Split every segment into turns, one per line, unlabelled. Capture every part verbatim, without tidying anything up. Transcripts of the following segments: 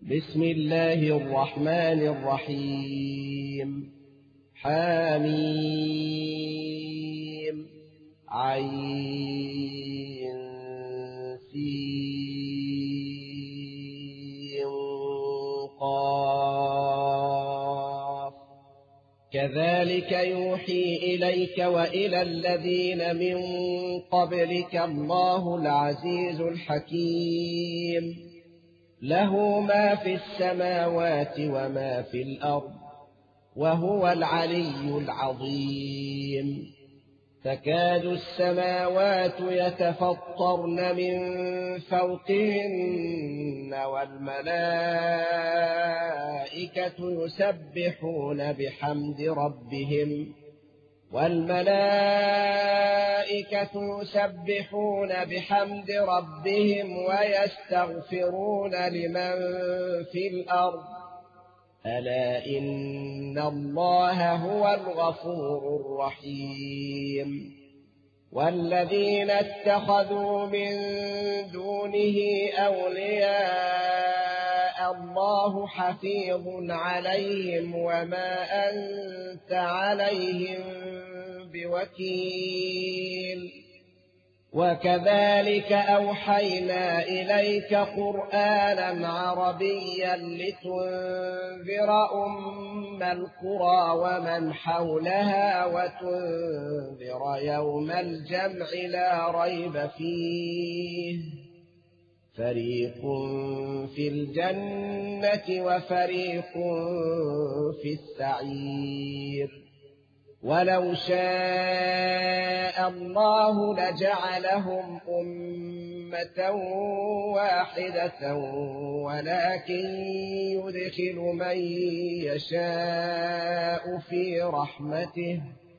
بسم الله الرحمن الرحيم. حميم عين سين قاف كذلك يوحي إليك وإلى الذين من قبلك الله العزيز الحكيم له ما في السماوات وما في الأرض وهو العلي العظيم. تكاد السماوات يتفطرن من فوقهن والملائكة يسبحون بحمد ربهم والملائكة يسبحون بحمد ربهم ويستغفرون لمن في الأرض ألا إن الله هو الغفور الرحيم. والذين اتخذوا من دونه أولياء الله حفيظ عليهم وما أنت عليهم بوكيل. وكذلك أوحينا إليك قرآنا عربيا لتنذر أم القرى ومن حولها وتنذر يوم الجمع لا ريب فيه فريق في الجنة وفريق في السعير. ولو شاء الله لجعلهم أمة واحدة ولكن يدخل من يشاء في رحمته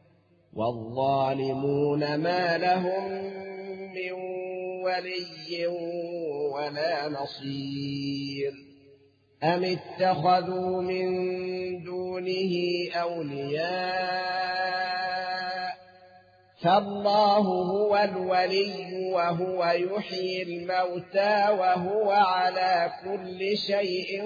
والظالمون ما لهم من ولي ولا نصير. أم اتخذوا من دونه أولياء فالله هو الولي وهو يحيي الموتى وهو على كل شيء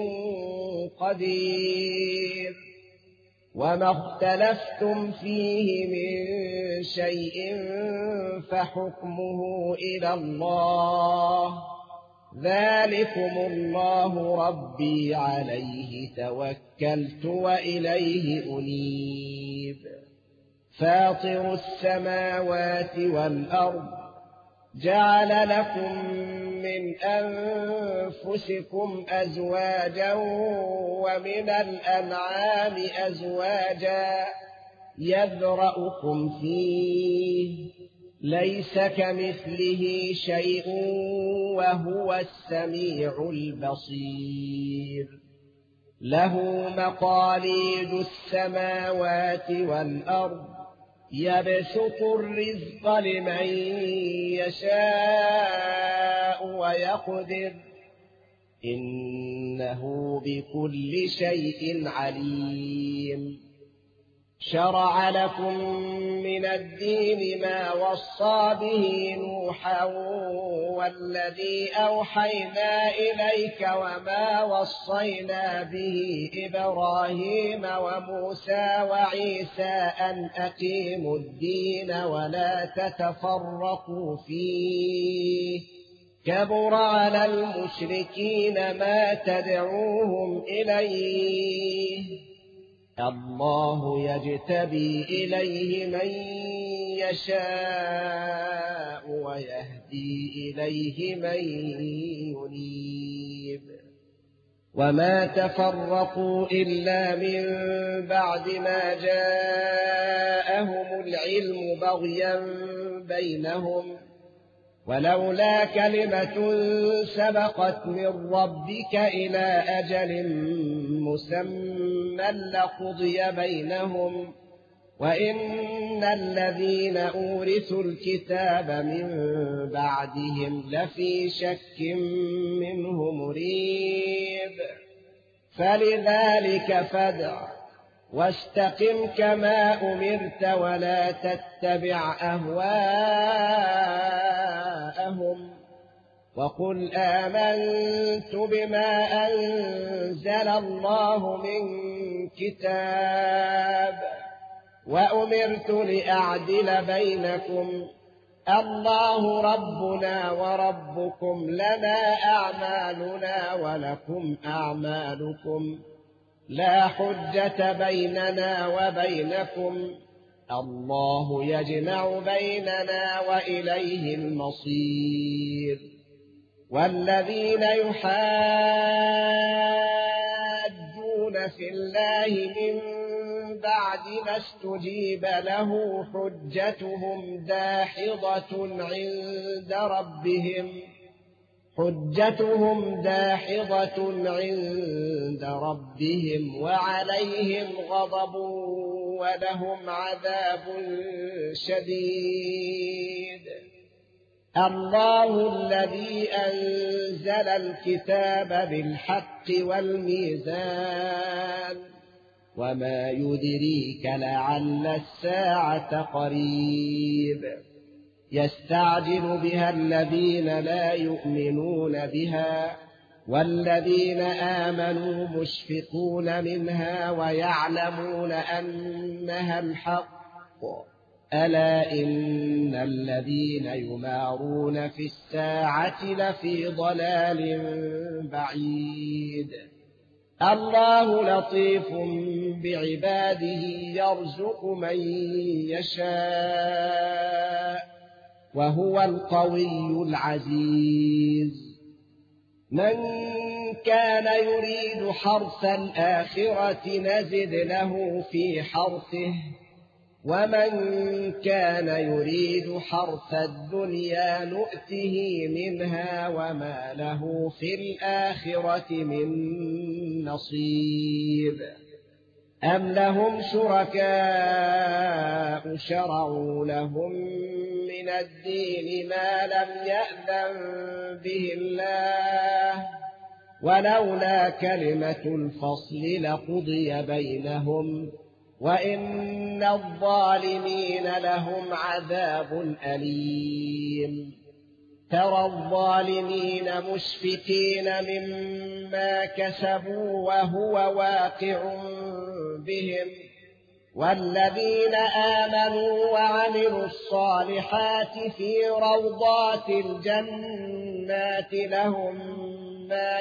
قدير. وما اختلفتم فيه من شيء فحكمه إلى الله ذلكم الله ربي عليه توكلت وإليه أنيب. فاطر السماوات والأرض جعل لكم من أنفسكم أزواجا ومن الأنعام أزواجا يذرأكم فيه ليس كمثله شيء وهو السميع البصير. له مقاليد السماوات والأرض يبسط الرزق لمن يشاء ويقدر إنه بكل شيء عليم. شرع لكم من الدين ما وصى به نوحا والذي أوحينا إليك وما وصينا به إبراهيم وموسى وعيسى أن أقيموا الدين ولا تتفرقوا فيه كبر على المشركين ما تدعوهم إليه الله يجتبي إليه من يشاء ويهدي إليه من ينيب. وما تفرقوا إلا من بعد ما جاءهم العلم بغيا بينهم ولولا كلمة سبقت من ربك إلى أجل مسمى لقضي بينهم وإن الذين أورثوا الكتاب من بعدهم لفي شك منه مريب. فلذلك فادع واستقم كما أمرت ولا تتبع أهواءهم وقل آمنت بما أنزل الله من كتاب وأمرت لأعدل بينكم الله ربنا وربكم لنا أعمالنا ولكم أعمالكم لا حجة بيننا وبينكم الله يجمع بيننا وإليه المصير. والذين يحاجون في الله من بعد ما استجيب له حجتهم داحضة عند ربهم حجتهم داحضة عند ربهم وعليهم غضب ولهم عذاب شديد. الله الذي أنزل الكتاب بالحق والميزان وما يدريك لعل الساعة قريب يستعجل بها الذين لا يؤمنون بها والذين آمنوا مشفقون منها ويعلمون أنها الحق ألا إن الذين يمارون في الساعة لفي ضلال بعيد. الله لطيف بعباده يرزق من يشاء وهو القوي العزيز. من كان يريد حرث الآخرة نزد له في حرثه ومن كان يريد حرث الدنيا نؤته منها وما له في الآخرة من نصيب. أم لهم شركاء شرعوا لهم من الدين ما لم يأذن به الله ولولا كلمة الفصل لقضي بينهم وإن الظالمين لهم عذاب أليم. ترى الظالمين مشفقين مما كسبوا وهو واقع بهم والذين آمنوا وعملوا الصالحات في روضات الجنات لهم ما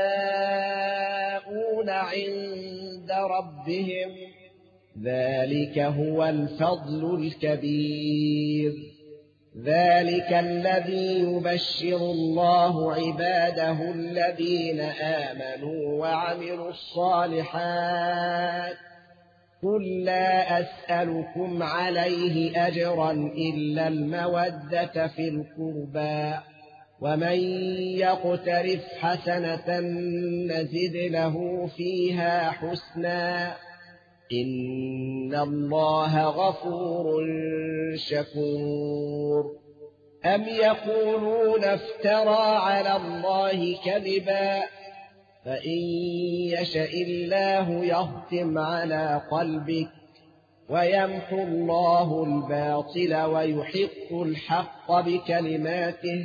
يشاءون عند ربهم ذلك هو الفضل الكبير. ذلك الذي يبشر الله عباده الذين آمنوا وعملوا الصالحات قل لا أسألكم عليه أجرا إلا المودة في القربى ومن يقترف حسنة نزد له فيها حسنا إن الله غفور شكور. أم يقولون افترى على الله كذبا فإن يشأ الله يختم على قلبك ويمحو الله الباطل ويحق الحق بكلماته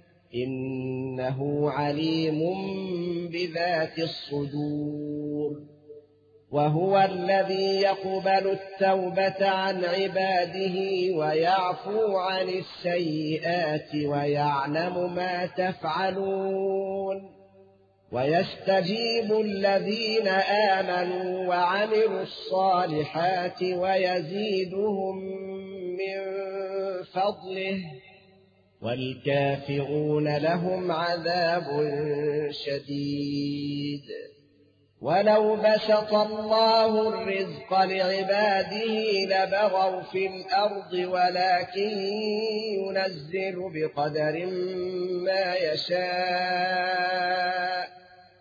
إنه عليم بذات الصدور. وهو الذي يقبل التوبة عن عباده ويعفو عن السيئات ويعلم ما تفعلون ويستجيب الذين آمنوا وعملوا الصالحات ويزيدهم من فضله والكافرون لهم عذاب شديد. ولو بسط الله الرزق لعباده لبغوا في الأرض ولكن ينزل بقدر ما يشاء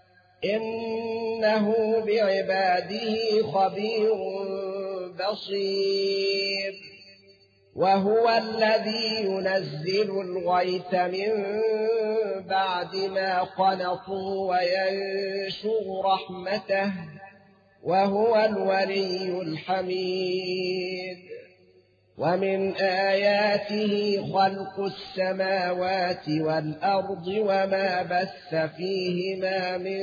إنه بعباده خبير بصير. وهو الذي ينزل الغيث من بعد ما قنطوا وينشر رحمته وهو الولي الحميد. ومن آياته خلق السماوات والأرض وما بث فيهما من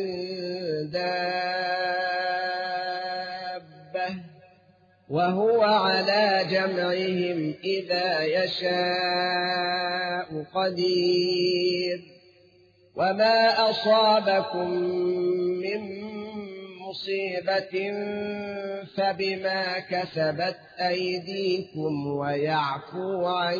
دابة وهو على جمعهم إذا يشاء قدير وما أصابكم من مصيبة فبما كسبت أيديكم ويعفو عن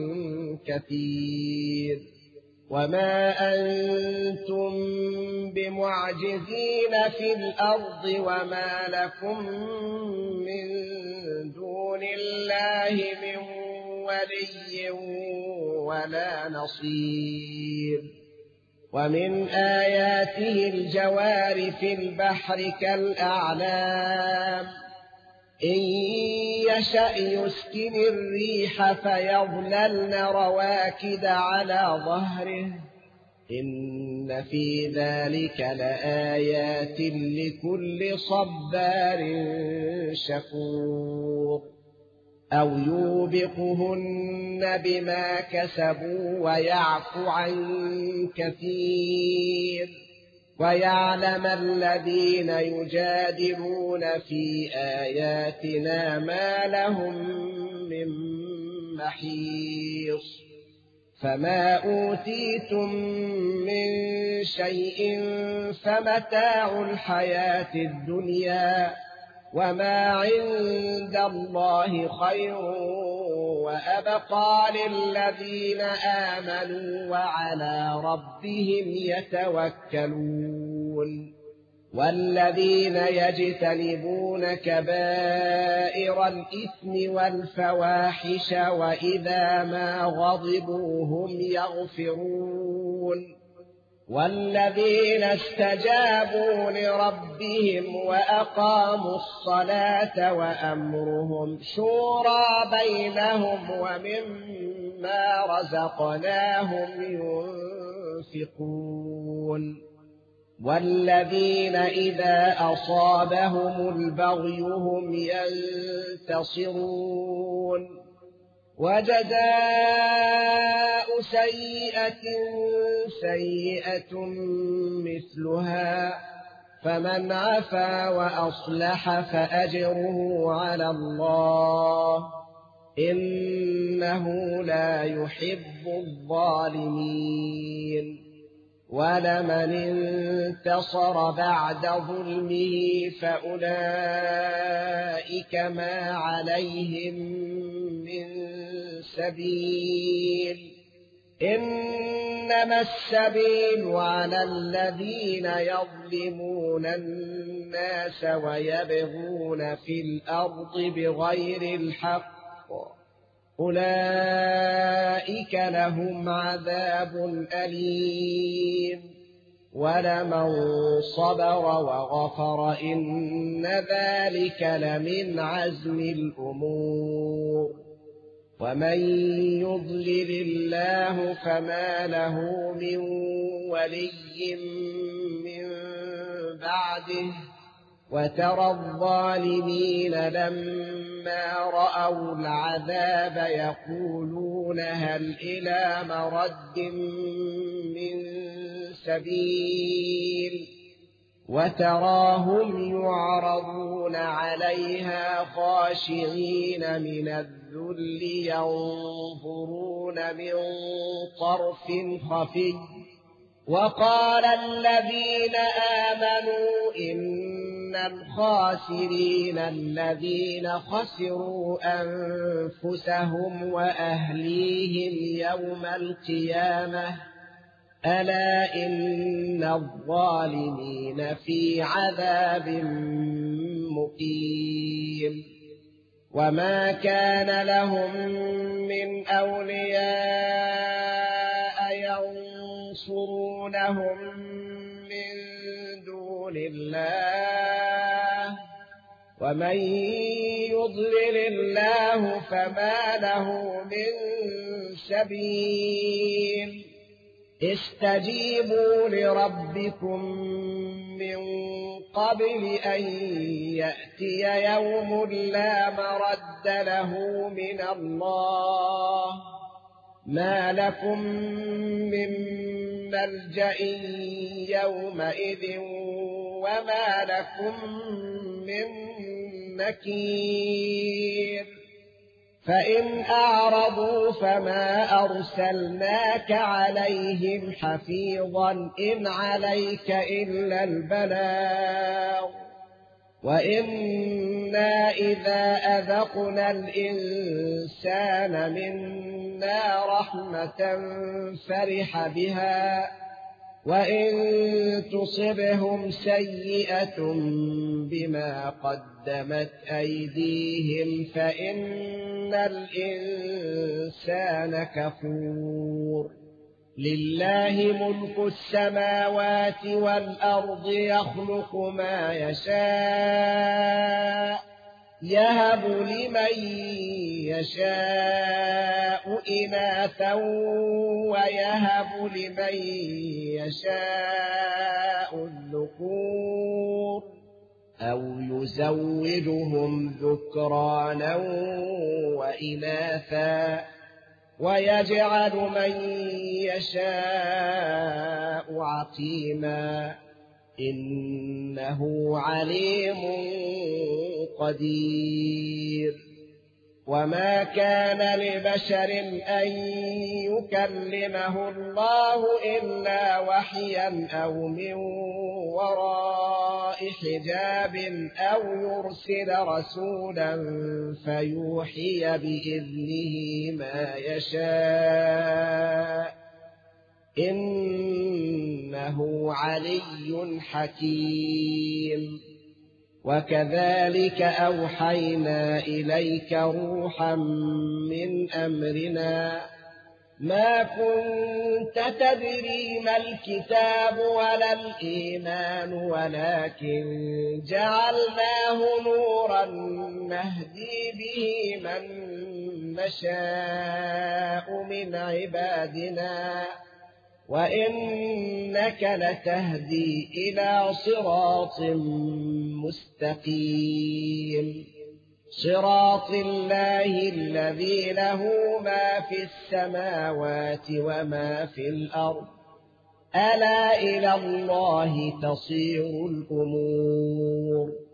كثير وما أنتم بمعجزين في الأرض وما لكم من دون الله من ولي ولا نصير ومن آياته الجوار في البحر كالأعلام إن يشأ يسكن الريح فيظللن رواكد على ظهره إن في ذلك لآيات لكل صبار شكور أو يوبقهن بما كسبوا ويعفو عن كثير ويعلم الذين يجادلون في آياتنا ما لهم من محيص فما أوتيتم من شيء فمتاع الحياة الدنيا وما عند الله خير وأبقى للذين آمنوا وعلى ربهم يتوكلون والذين يجتنبون كبائر الإثم والفواحش وإذا ما غضبوا هم يغفرون والذين استجابوا لربهم وأقاموا الصلاة وأمرهم شورى بينهم ومما رزقناهم ينفقون والذين إذا أصابهم البغي هم ينتصرون وجزاء سيئة سيئة مثلها فمن عفا وأصلح فأجره على الله إنه لا يحب الظالمين ولمن انتصر بعد ظلمه فأولئك ما عليهم من سبيل إنما السبيل على الذين يظلمون الناس ويبغون في الأرض بغير الحق أولئك لهم عذاب أليم ولمن صبر وغفر إن ذلك لمن عزم الأمور ومن يضلل الله فما له من ولي من بعده وترى الظالمين لما رأوا العذاب يقولون هل إلى مرد من سبيل وتراهم يعرضون عليها خاشعين من الذل ينظرون من طرف خفي وقال الذين آمنوا إن الخاسرين الذين خسروا أنفسهم وأهليهم يوم القيامة ألا إن الظالمين في عذاب مقيم وما كان لهم من أولياء ينصرونهم من دون الله ومن يضلل الله فما له من سبيل استجيبوا لربكم من قبل أن يأتي يوم لا مرد له من الله ما لكم من ملجأ يومئذ وما لكم من نكير فإن أعرضوا فما أرسلناك عليهم حفيظا إن عليك إلا البلاغ وإنا إذا أذقنا الإنسان منا رحمة فرح بها وإن تصبهم سيئة بما قدمت أيديهم فإن الإنسان كفور لله ملك السماوات والأرض يخلق ما يشاء يهب لمن يشاء إناثا ويهب لمن يشاء الذكور أو يزوجهم ذكرانا وإناثا ويجعل من يشاء عقيما إنه عليم قدير وما كان لبشر أن يكلمه الله إلا وحيا أو من وراء حجاب أو يرسل رسولا فيوحي بإذنه ما يشاء إنه علي حكيم وكذلك أوحينا إليك روحا من أمرنا ما كنت تدري ما الكتاب ولا الإيمان ولكن جعلناه نورا نهدي به من نشاء من عبادنا وإنك لتهدي إلى صراط مستقيم صراط الله الذي له ما في السماوات وما في الأرض ألا إلى الله تصير الأمور